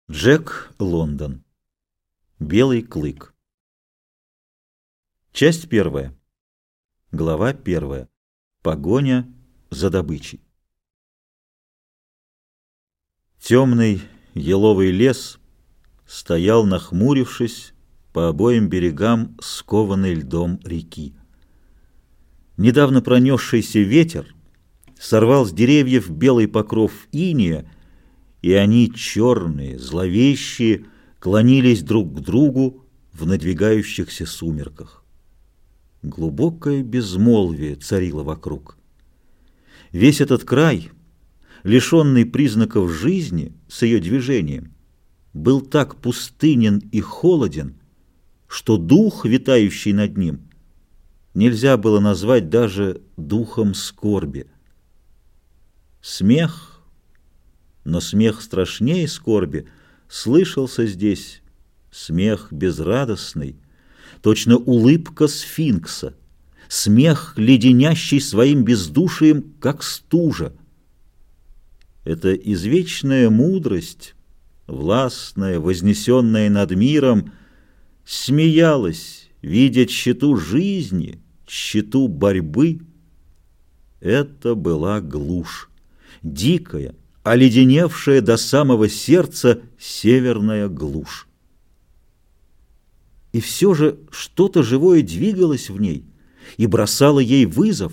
Джек Лондон. Белый клык. Часть первая. Глава первая. Погоня за добычей. Темный еловый лес стоял, нахмурившись, по обоим берегам скованной льдом реки. Недавно пронесшийся ветер сорвал с деревьев белый покров инея, и они, черные, зловещие, клонились друг к другу в надвигающихся сумерках. Глубокое безмолвие царило вокруг. Весь этот край, лишенный признаков жизни с ее движением, был так пустынен и холоден, что дух, витающий над ним, нельзя было назвать даже духом скорби. Смех, но смех страшнее скорби, слышался здесь, смех безрадостный, точно улыбка сфинкса, смех, леденящий своим бездушием, как стужа. Эта извечная мудрость, властная, вознесенная над миром, смеялась, видя тщету жизни, тщету борьбы. Это была глушь, дикая, оледеневшая до самого сердца северная глушь. И все же что-то живое двигалось в ней и бросало ей вызов.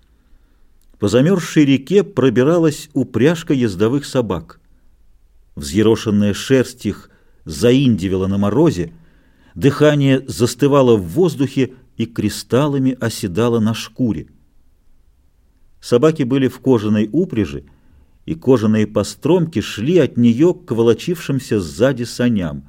По замерзшей реке пробиралась упряжка ездовых собак. Взъерошенная шерсть их заиндивела на морозе, дыхание застывало в воздухе и кристаллами оседало на шкуре. Собаки были в кожаной упряжи, и кожаные постромки шли от нее к волочившимся сзади саням.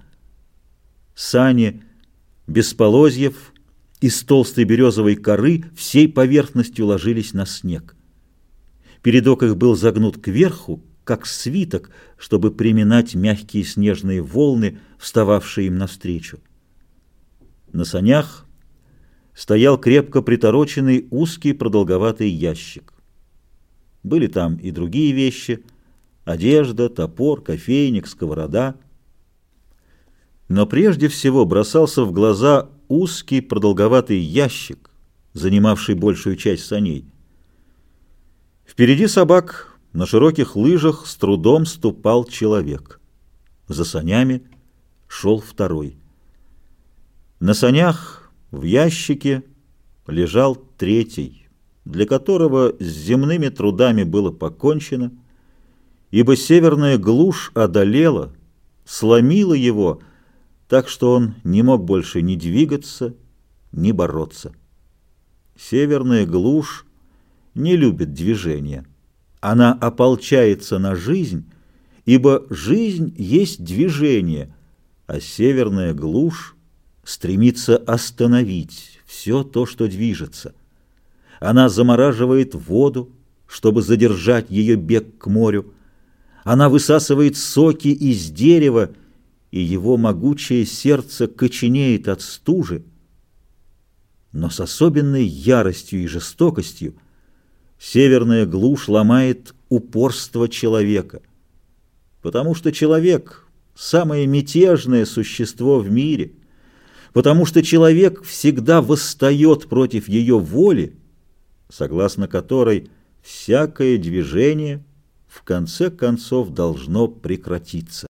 Сани без полозьев, из толстой березовой коры всей поверхностью ложились на снег. Передок их был загнут кверху, как свиток, чтобы приминать мягкие снежные волны, встававшие им навстречу. На санях стоял крепко притороченный узкий продолговатый ящик. Были там и другие вещи — одежда, топор, кофейник, сковорода. Но прежде всего бросался в глаза узкий продолговатый ящик, занимавший большую часть саней. Впереди собак на широких лыжах с трудом ступал человек. За санями шел второй. На санях в ящике лежал третий, для которого с земными трудами было покончено, ибо северная глушь одолела, сломила его, так что он не мог больше ни двигаться, ни бороться. Северная глушь не любит движения. Она ополчается на жизнь, ибо жизнь есть движение, а северная глушь стремится остановить все то, что движется. Она замораживает воду, чтобы задержать ее бег к морю. Она высасывает соки из дерева, и его могучее сердце коченеет от стужи. Но с особенной яростью и жестокостью северная глушь ломает упорство человека, потому что человек — самое мятежное существо в мире, потому что человек всегда восстает против ее воли, согласно которой всякое движение в конце концов должно прекратиться.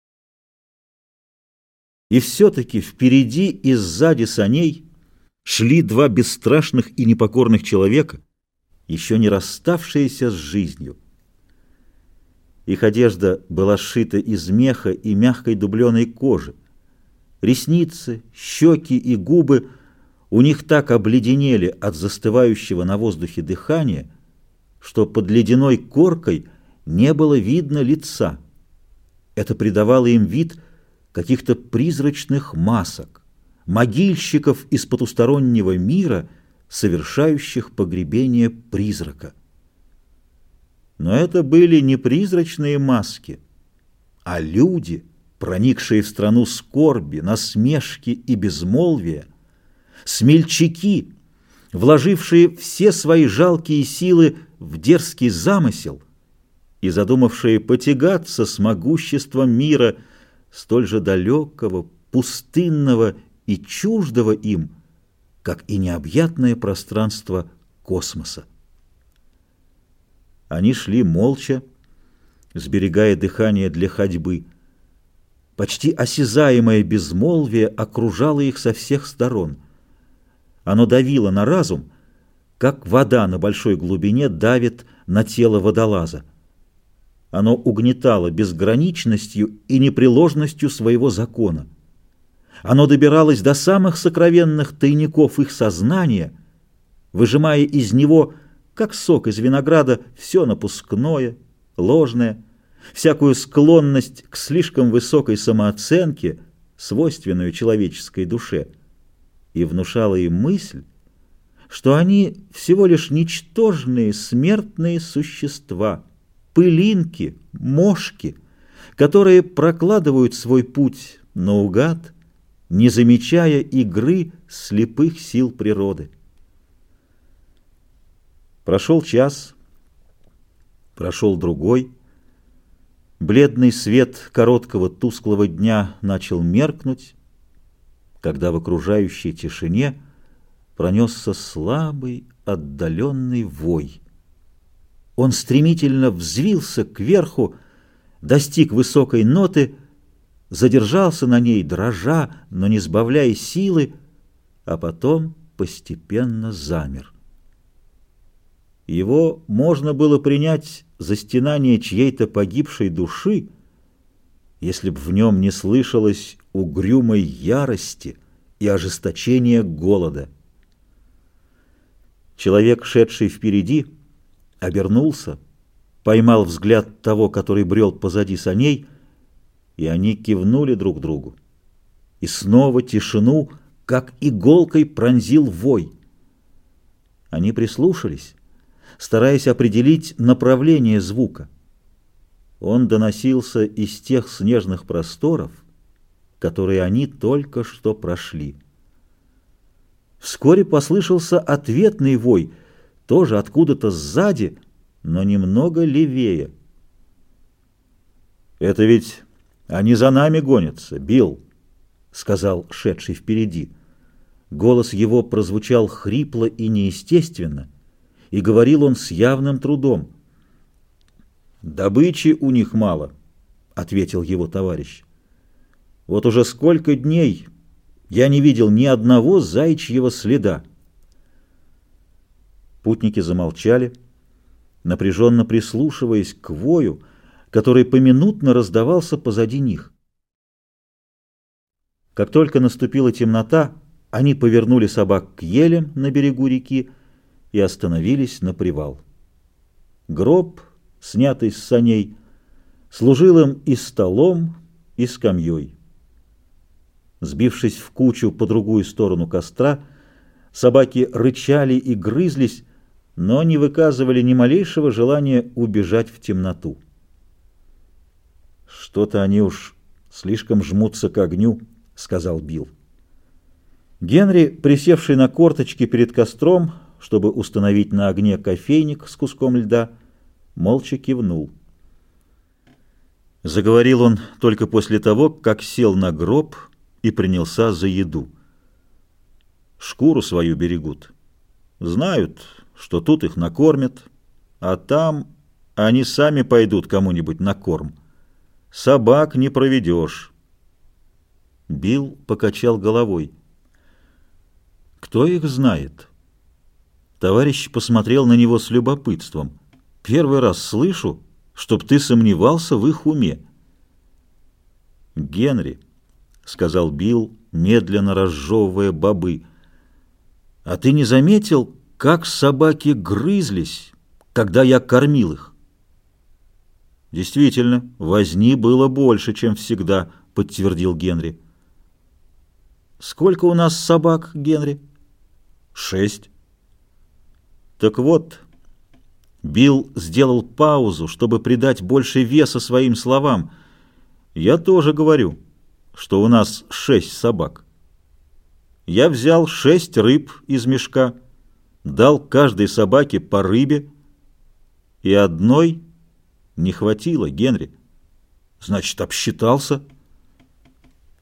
И все-таки впереди и сзади саней шли два бесстрашных и непокорных человека, еще не расставшиеся с жизнью. Их одежда была сшита из меха и мягкой дубленой кожи. Ресницы, щеки и губы у них так обледенели от застывающего на воздухе дыхания, что под ледяной коркой не было видно лица. Это придавало им вид каких-то призрачных масок, могильщиков из потустороннего мира, совершающих погребение призрака. Но это были не призрачные маски, а люди, проникшие в страну скорби, насмешки и безмолвия, смельчаки, вложившие все свои жалкие силы в дерзкий замысел и задумавшие потягаться с могуществом мира, столь же далекого, пустынного и чуждого им, как и необъятное пространство космоса. Они шли молча, сберегая дыхание для ходьбы. Почти осязаемое безмолвие окружало их со всех сторон. Оно давило на разум, как вода на большой глубине давит на тело водолаза. Оно угнетало безграничностью и непреложностью своего закона. Оно добиралось до самых сокровенных тайников их сознания, выжимая из него, как сок из винограда, все напускное, ложное, всякую склонность к слишком высокой самооценке, свойственную человеческой душе, и внушало им мысль, что они всего лишь ничтожные смертные существа, пылинки, мошки, которые прокладывают свой путь наугад, не замечая игры слепых сил природы. Прошел час, прошел другой. Бледный свет короткого тусклого дня начал меркнуть, когда в окружающей тишине пронесся слабый, отдаленный вой. Он стремительно взвился кверху, достиг высокой ноты, задержался на ней, дрожа, но не сбавляя силы, а потом постепенно замер. Его можно было принять за стенание чьей-то погибшей души, если б в нем не слышалось угрюмой ярости и ожесточения голода. Человек, шедший впереди, обернулся, поймал взгляд того, который брел позади саней, и они кивнули друг другу. И снова тишину, как иголкой, пронзил вой. Они прислушались, стараясь определить направление звука. Он доносился из тех снежных просторов, которые они только что прошли. Вскоре послышался ответный вой, тоже откуда-то сзади, но немного левее. «Это ведь они за нами гонятся, Билл», — сказал шедший впереди. Голос его прозвучал хрипло и неестественно, и говорил он с явным трудом. «Добычи у них мало», — ответил его товарищ. «Вот уже сколько дней я не видел ни одного заячьего следа». Путники замолчали, напряженно прислушиваясь к вою, который поминутно раздавался позади них. Как только наступила темнота, они повернули собак к елям на берегу реки и остановились на привал. Гроб, снятый с саней, служил им и столом, и скамьей. Сбившись в кучу по другую сторону костра, собаки рычали и грызлись, но не выказывали ни малейшего желания убежать в темноту. «Что-то они уж слишком жмутся к огню», — сказал Билл. Генри, присевший на корточки перед костром, чтобы установить на огне кофейник с куском льда, молча кивнул. Заговорил он только после того, как сел на гроб и принялся за еду. Шкуру свою берегут. Знают, что тут их накормят, а там они сами пойдут кому-нибудь на корм. Собак не проведешь. Билл покачал головой. Кто их знает? Товарищ посмотрел на него с любопытством. Первый раз слышу, чтоб ты сомневался в их уме. «Генри», — сказал Билл, медленно разжевывая бобы, — «а ты не заметил, как собаки грызлись, когда я кормил их?» «Действительно, возни было больше, чем всегда», — подтвердил Генри. «Сколько у нас собак, Генри?» 6. Так вот, Билл сделал паузу, чтобы придать больше веса своим словам. Я тоже говорю, что у нас 6 собак. Я взял 6 рыб из мешка, дал каждой собаке по рыбе, и одной не хватило, Генри. Значит, обсчитался.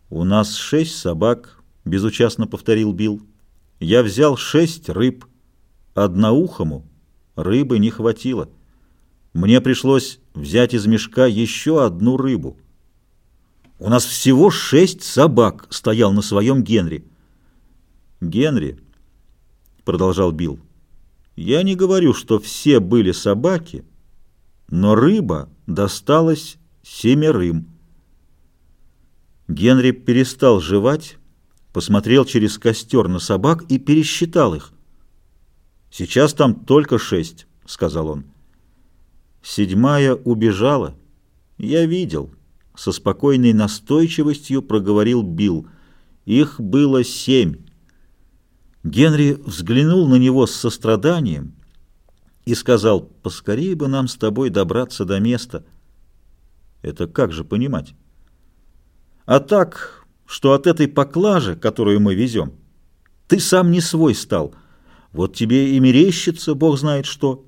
«У нас 6 собак», — безучастно повторил Билл. «Я взял 6 рыб. Одноухому рыбы не хватило. Мне пришлось взять из мешка еще одну рыбу». «У нас всего 6 собак», — стоял на своем Генри. «Генри», — продолжал Билл, — «я не говорю, что все были собаки, но рыба досталась 7. Генри перестал жевать, посмотрел через костер на собак и пересчитал их. «Сейчас там только 6», — сказал он. «7 убежала. Я видел», — со спокойной настойчивостью проговорил Билл. «Их было 7». Генри взглянул на него с состраданием и сказал: «Поскорее бы нам с тобой добраться до места». «Это как же понимать?» «А так, что от этой поклажи, которую мы везем, ты сам не свой стал. Вот тебе и мерещится, Бог знает что».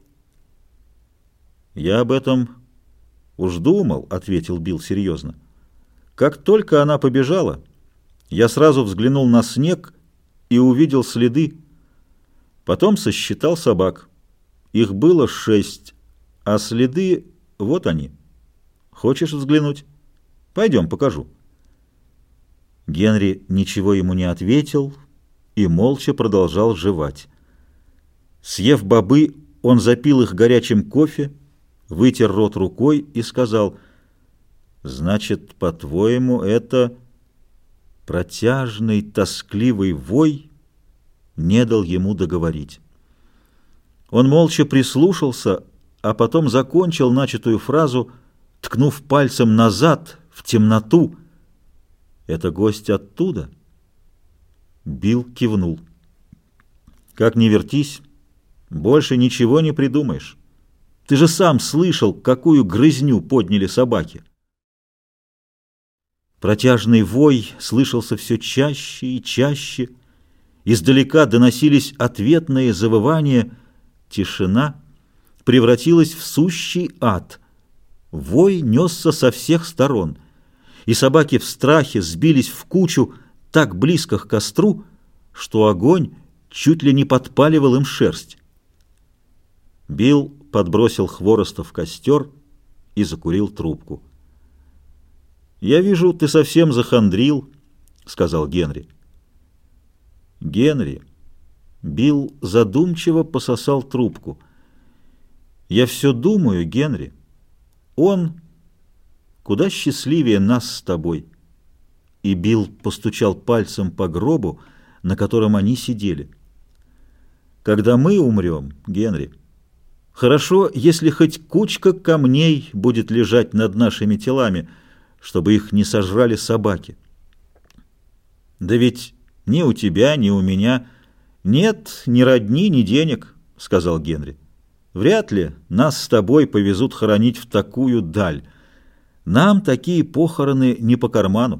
«Я об этом уж думал», — ответил Билл серьезно. «Как только она побежала, я сразу взглянул на снег и увидел следы. Потом сосчитал собак. Их было 6, а следы вот они. Хочешь взглянуть? Пойдем, покажу». Генри ничего ему не ответил и молча продолжал жевать. Съев бобы, он запил их горячим кофе, вытер рот рукой и сказал: «Значит, по-твоему, это...» Протяжный, тоскливый вой не дал ему договорить. Он молча прислушался, а потом закончил начатую фразу, ткнув пальцем назад, в темноту. «Это гость оттуда?» Билл кивнул. «Как ни вертись, больше ничего не придумаешь. Ты же сам слышал, какую грызню подняли собаки». Протяжный вой слышался все чаще и чаще. Издалека доносились ответные завывания. Тишина превратилась в сущий ад. Вой несся со всех сторон, и собаки в страхе сбились в кучу так близко к костру, что огонь чуть ли не подпаливал им шерсть. Билл подбросил хвороста в костер и закурил трубку. «Я вижу, ты совсем захандрил», — сказал Генри. «Генри», — Билл задумчиво пососал трубку. «Я все думаю, Генри, он куда счастливее нас с тобой». И Билл постучал пальцем по гробу, на котором они сидели. «Когда мы умрем, Генри, хорошо, если хоть кучка камней будет лежать над нашими телами, чтобы их не сожрали собаки. Да ведь ни у тебя, ни у меня нет ни родни, ни денег», — сказал Генри. «Вряд ли нас с тобой повезут хоронить в такую даль. Нам такие похороны не по карману».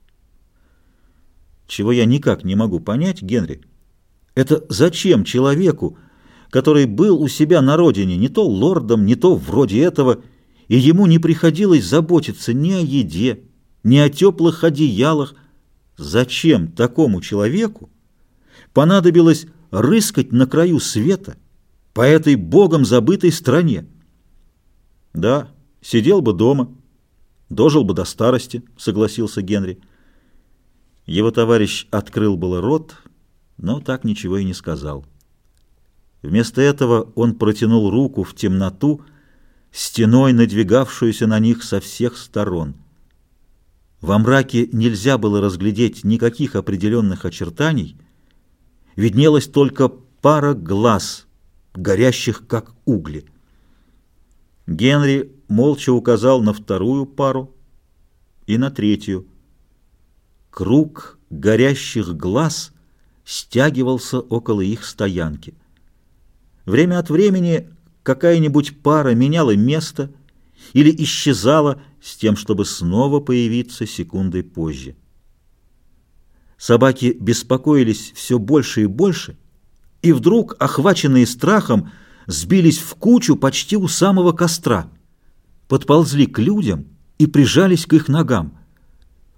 Чего я никак не могу понять, Генри, это зачем человеку, который был у себя на родине не то лордом, не то вроде этого, и ему не приходилось заботиться ни о еде, ни о теплых одеялах, зачем такому человеку понадобилось рыскать на краю света по этой богом забытой стране? «Да, сидел бы дома, дожил бы до старости», — согласился Генри. Его товарищ открыл было рот, но так ничего и не сказал. Вместо этого он протянул руку в темноту, стеной надвигавшуюся на них со всех сторон. Во мраке нельзя было разглядеть никаких определенных очертаний, виднелась только пара глаз, горящих как угли. Генри молча указал на вторую пару и на третью. Круг горящих глаз стягивался около их стоянки. Время от времени какая-нибудь пара меняла место или исчезала с тем, чтобы снова появиться секундой позже. Собаки беспокоились все больше и больше, и вдруг, охваченные страхом, сбились в кучу почти у самого костра, подползли к людям и прижались к их ногам.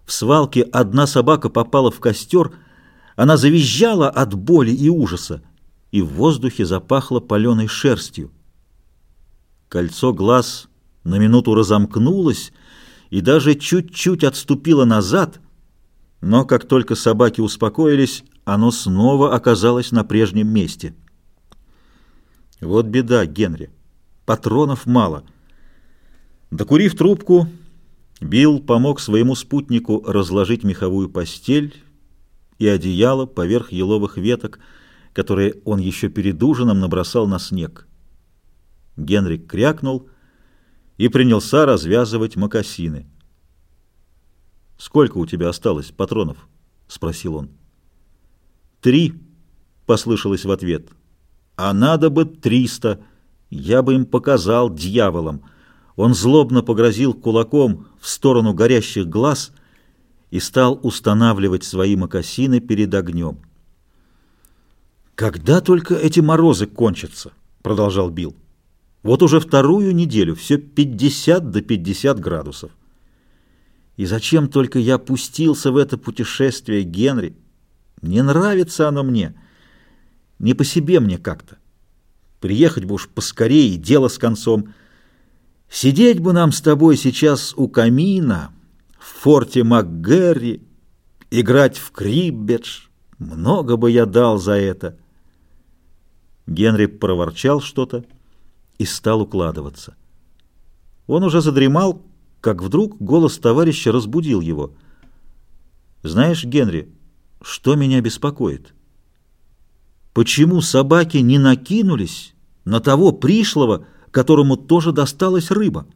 В свалке одна собака попала в костер, она завизжала от боли и ужаса, и в воздухе запахло паленой шерстью. Кольцо глаз на минуту разомкнулось и даже чуть-чуть отступило назад, но как только собаки успокоились, оно снова оказалось на прежнем месте. Вот беда, Генри. Патронов мало. Докурив трубку, Билл помог своему спутнику разложить меховую постель и одеяло поверх еловых веток, которые он еще перед ужином набросал на снег. Генри крякнул и принялся развязывать мокасины. «Сколько у тебя осталось патронов?» — спросил он. «3», — послышалось в ответ. «А надо бы 300. Я бы им показал, дьяволам». Он злобно погрозил кулаком в сторону горящих глаз и стал устанавливать свои мокасины перед огнем. «Когда только эти морозы кончатся?» — продолжал Билл. «Вот уже вторую неделю все 50 до 50 градусов. И зачем только я пустился в это путешествие, Генри? Не нравится оно мне. Не по себе мне как-то. Приехать бы уж поскорее, и дело с концом. Сидеть бы нам с тобой сейчас у камина, в форте МакГерри, играть в криббедж. Много бы я дал за это». Генри проворчал что-то и стал укладываться. Он уже задремал, как вдруг голос товарища разбудил его. «Знаешь, Генри, что меня беспокоит? Почему собаки не накинулись на того пришлого, которому тоже досталась рыба?»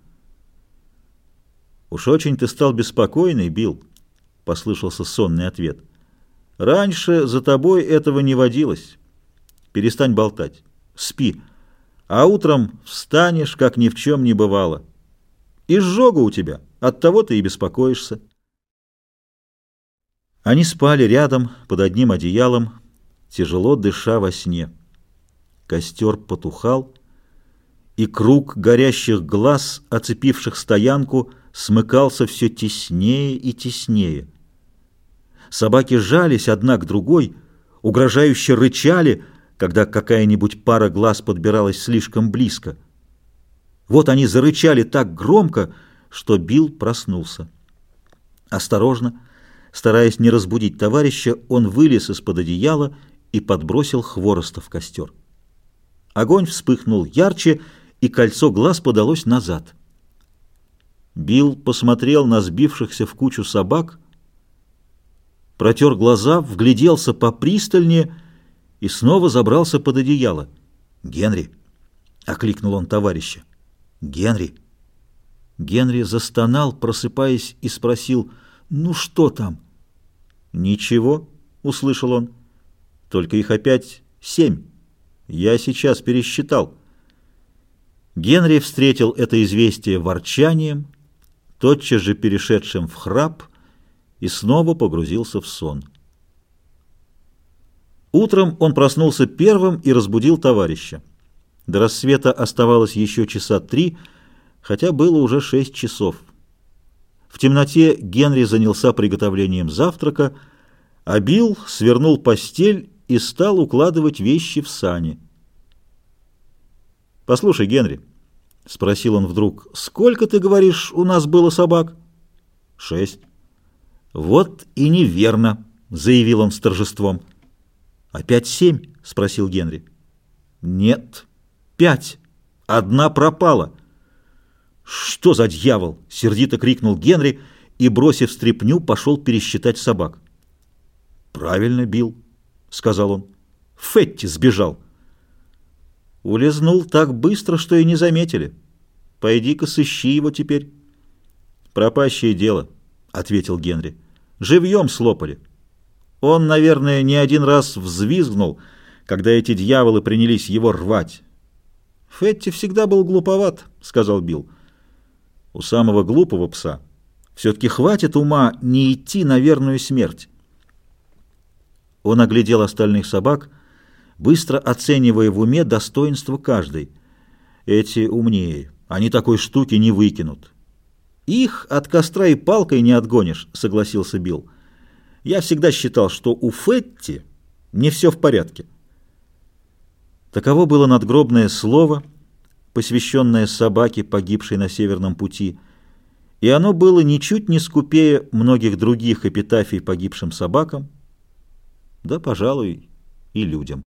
«Уж очень ты стал беспокойный, Билл», — послышался сонный ответ. «Раньше за тобой этого не водилось. Перестань болтать. Спи. А утром встанешь, как ни в чем не бывало. Изжога у тебя, оттого ты и беспокоишься». Они спали рядом, под одним одеялом, тяжело дыша во сне. Костер потухал, и круг горящих глаз, оцепивших стоянку, смыкался все теснее и теснее. Собаки жались одна к другой, угрожающе рычали, когда какая-нибудь пара глаз подбиралась слишком близко. Вот они зарычали так громко, что Билл проснулся. Осторожно, стараясь не разбудить товарища, он вылез из-под одеяла и подбросил хвороста в костер. Огонь вспыхнул ярче, и кольцо глаз подалось назад. Билл посмотрел на сбившихся в кучу собак, протер глаза, вгляделся попристальнее и снова забрался под одеяло. «Генри!» — окликнул он товарища. «Генри!» Генри застонал, просыпаясь, и спросил: «Ну что там?» «Ничего», — услышал он. «Только их опять 7. Я сейчас пересчитал». Генри встретил это известие ворчанием, тотчас же перешедшим в храп, и снова погрузился в сон. Утром он проснулся первым и разбудил товарища. До рассвета оставалось еще часа 3, хотя было уже 6 часов. В темноте Генри занялся приготовлением завтрака, а Билл свернул постель и стал укладывать вещи в сани. «Послушай, Генри», — спросил он вдруг, — «сколько, ты говоришь, у нас было собак?» 6. «Вот и неверно», — заявил он с торжеством. «Опять 7?» — спросил Генри. «Нет, 5. Одна пропала». «Что за дьявол?» — сердито крикнул Генри и, бросив стряпню, пошел пересчитать собак. «Правильно, Билл», — сказал он. «Фетти сбежал». «Улизнул так быстро, что и не заметили. Пойди-ка сыщи его теперь». «Пропащее дело», — ответил Генри. «Живьем слопали. Он, наверное, не один раз взвизгнул, когда эти дьяволы принялись его рвать». «Фетти всегда был глуповат», — сказал Билл. «У самого глупого пса все-таки хватит ума не идти на верную смерть». Он оглядел остальных собак, быстро оценивая в уме достоинство каждой. Эти умнее, они такой штуки не выкинут. «Их от костра и палкой не отгонишь», — согласился Билл. «Я всегда считал, что у Фетти не все в порядке». Таково было надгробное слово, посвященное собаке, погибшей на Северном пути, и оно было ничуть не скупее многих других эпитафий погибшим собакам, да, пожалуй, и людям.